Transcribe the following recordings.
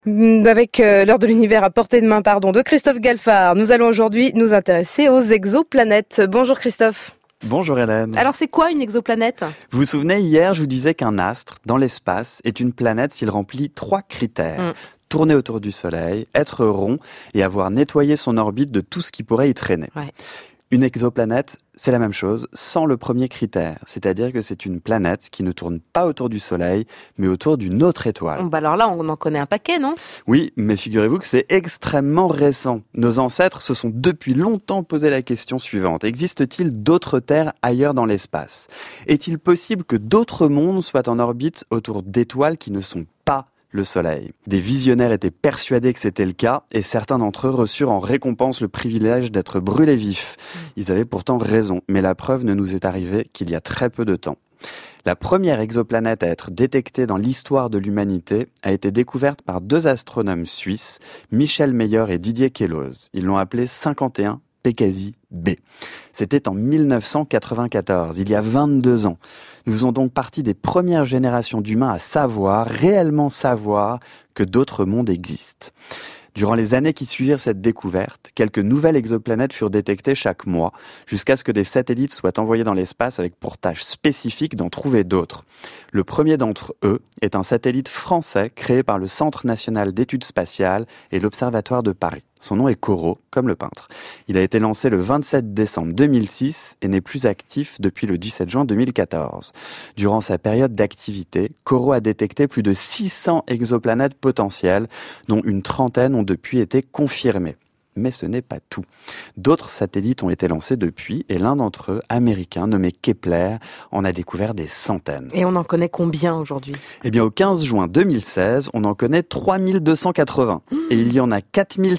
Avec l'heure de l'univers à portée de main, de Christophe Galfard, nous allons aujourd'hui nous intéresser aux exoplanètes. Bonjour Christophe. Bonjour Hélène. Alors c'est quoi une exoplanète ? Vous vous souvenez, hier je vous disais qu'un astre, dans l'espace, est une planète s'il remplit 3 critères. Tourner autour du Soleil, être rond et avoir nettoyé son orbite de tout ce qui pourrait y traîner. Ouais. Une exoplanète, c'est la même chose, sans le premier critère. C'est-à-dire que c'est une planète qui ne tourne pas autour du Soleil, mais autour d'une autre étoile. Alors là, on en connaît un paquet, non ? Oui, mais figurez-vous que c'est extrêmement récent. Nos ancêtres se sont depuis longtemps posé la question suivante. Existe-t-il d'autres terres ailleurs dans l'espace ? Est-il possible que d'autres mondes soient en orbite autour d'étoiles qui ne sont pas le Soleil ? Des visionnaires étaient persuadés que c'était le cas et certains d'entre eux reçurent en récompense le privilège d'être brûlés vifs. Ils avaient pourtant raison, mais la preuve ne nous est arrivée qu'il y a très peu de temps. La première exoplanète à être détectée dans l'histoire de l'humanité a été découverte par 2 astronomes suisses, Michel Mayor et Didier Queloz. Ils l'ont appelée 51 Pegasi B. C'était en 1994, il y a 22 ans. Nous faisons donc partie des premières générations d'humains à réellement savoir, que d'autres mondes existent. Durant les années qui suivirent cette découverte, quelques nouvelles exoplanètes furent détectées chaque mois, jusqu'à ce que des satellites soient envoyés dans l'espace avec pour tâche spécifique d'en trouver d'autres. Le premier d'entre eux est un satellite français créé par le Centre national d'études spatiales et l'Observatoire de Paris. Son nom est Corot, comme le peintre. Il a été lancé le 27 décembre 2006 et n'est plus actif depuis le 17 juin 2014. Durant sa période d'activité, Corot a détecté plus de 600 exoplanètes potentielles, dont une trentaine ont depuis été confirmées. Mais ce n'est pas tout. D'autres satellites ont été lancés depuis et l'un d'entre eux, américain, nommé Kepler, en a découvert des centaines. Et on en connaît combien aujourd'hui ? Eh bien, au 15 juin 2016, on en connaît 3280. Et il y en a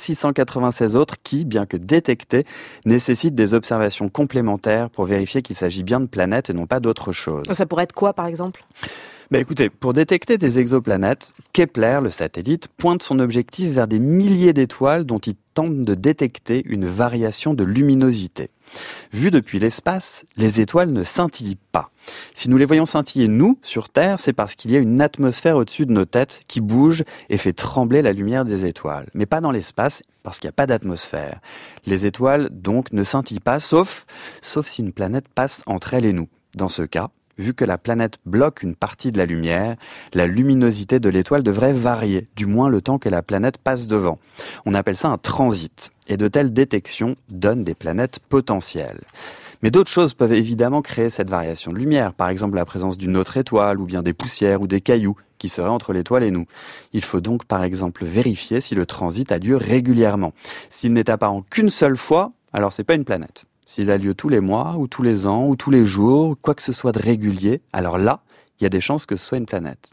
4696 autres qui, bien que détectés, nécessitent des observations complémentaires pour vérifier qu'il s'agit bien de planètes et non pas d'autre chose. Ça pourrait être quoi, par exemple ? Écoutez, pour détecter des exoplanètes, Kepler, le satellite, pointe son objectif vers des milliers d'étoiles dont il tente de détecter une variation de luminosité. Vu depuis l'espace, les étoiles ne scintillent pas. Si nous les voyons scintiller, nous, sur Terre, c'est parce qu'il y a une atmosphère au-dessus de nos têtes qui bouge et fait trembler la lumière des étoiles. Mais pas dans l'espace, parce qu'il n'y a pas d'atmosphère. Les étoiles, donc, ne scintillent pas, sauf si une planète passe entre elles et nous. Dans ce cas, vu que la planète bloque une partie de la lumière, la luminosité de l'étoile devrait varier, du moins le temps que la planète passe devant. On appelle ça un transit. Et de telles détections donnent des planètes potentielles. Mais d'autres choses peuvent évidemment créer cette variation de lumière, par exemple la présence d'une autre étoile, ou bien des poussières ou des cailloux qui seraient entre l'étoile et nous. Il faut donc par exemple vérifier si le transit a lieu régulièrement. S'il n'est apparent qu'une seule fois, alors c'est pas une planète. S'il a lieu tous les mois, ou tous les ans, ou tous les jours, quoi que ce soit de régulier, alors là, il y a des chances que ce soit une planète.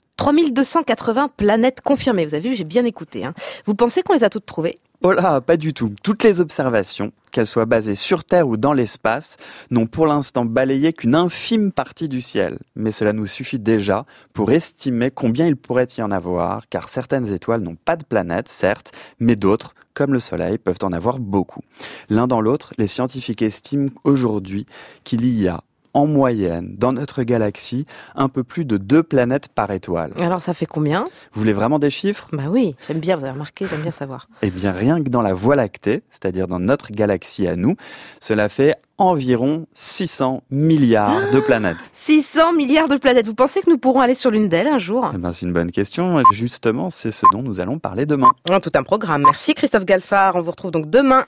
3280 planètes confirmées, vous avez vu, j'ai bien écouté. Vous pensez qu'on les a toutes trouvées ? Oh là, pas du tout. Toutes les observations, qu'elles soient basées sur Terre ou dans l'espace, n'ont pour l'instant balayé qu'une infime partie du ciel. Mais cela nous suffit déjà pour estimer combien il pourrait y en avoir, car certaines étoiles n'ont pas de planète, certes, mais d'autres, comme le Soleil, peuvent en avoir beaucoup. L'un dans l'autre, les scientifiques estiment aujourd'hui qu'il y a, en moyenne, dans notre galaxie, un peu plus de 2 planètes par étoile. Alors ça fait combien ? Vous voulez vraiment des chiffres ? Oui, j'aime bien, vous avez remarqué, j'aime bien savoir. Eh bien, rien que dans la Voie lactée, c'est-à-dire dans notre galaxie à nous, cela fait environ 600 milliards de planètes. 600 milliards de planètes. Vous pensez que nous pourrons aller sur l'une d'elles un jour ? C'est une bonne question. Justement, c'est ce dont nous allons parler demain. Tout un programme. Merci Christophe Galfard. On vous retrouve donc demain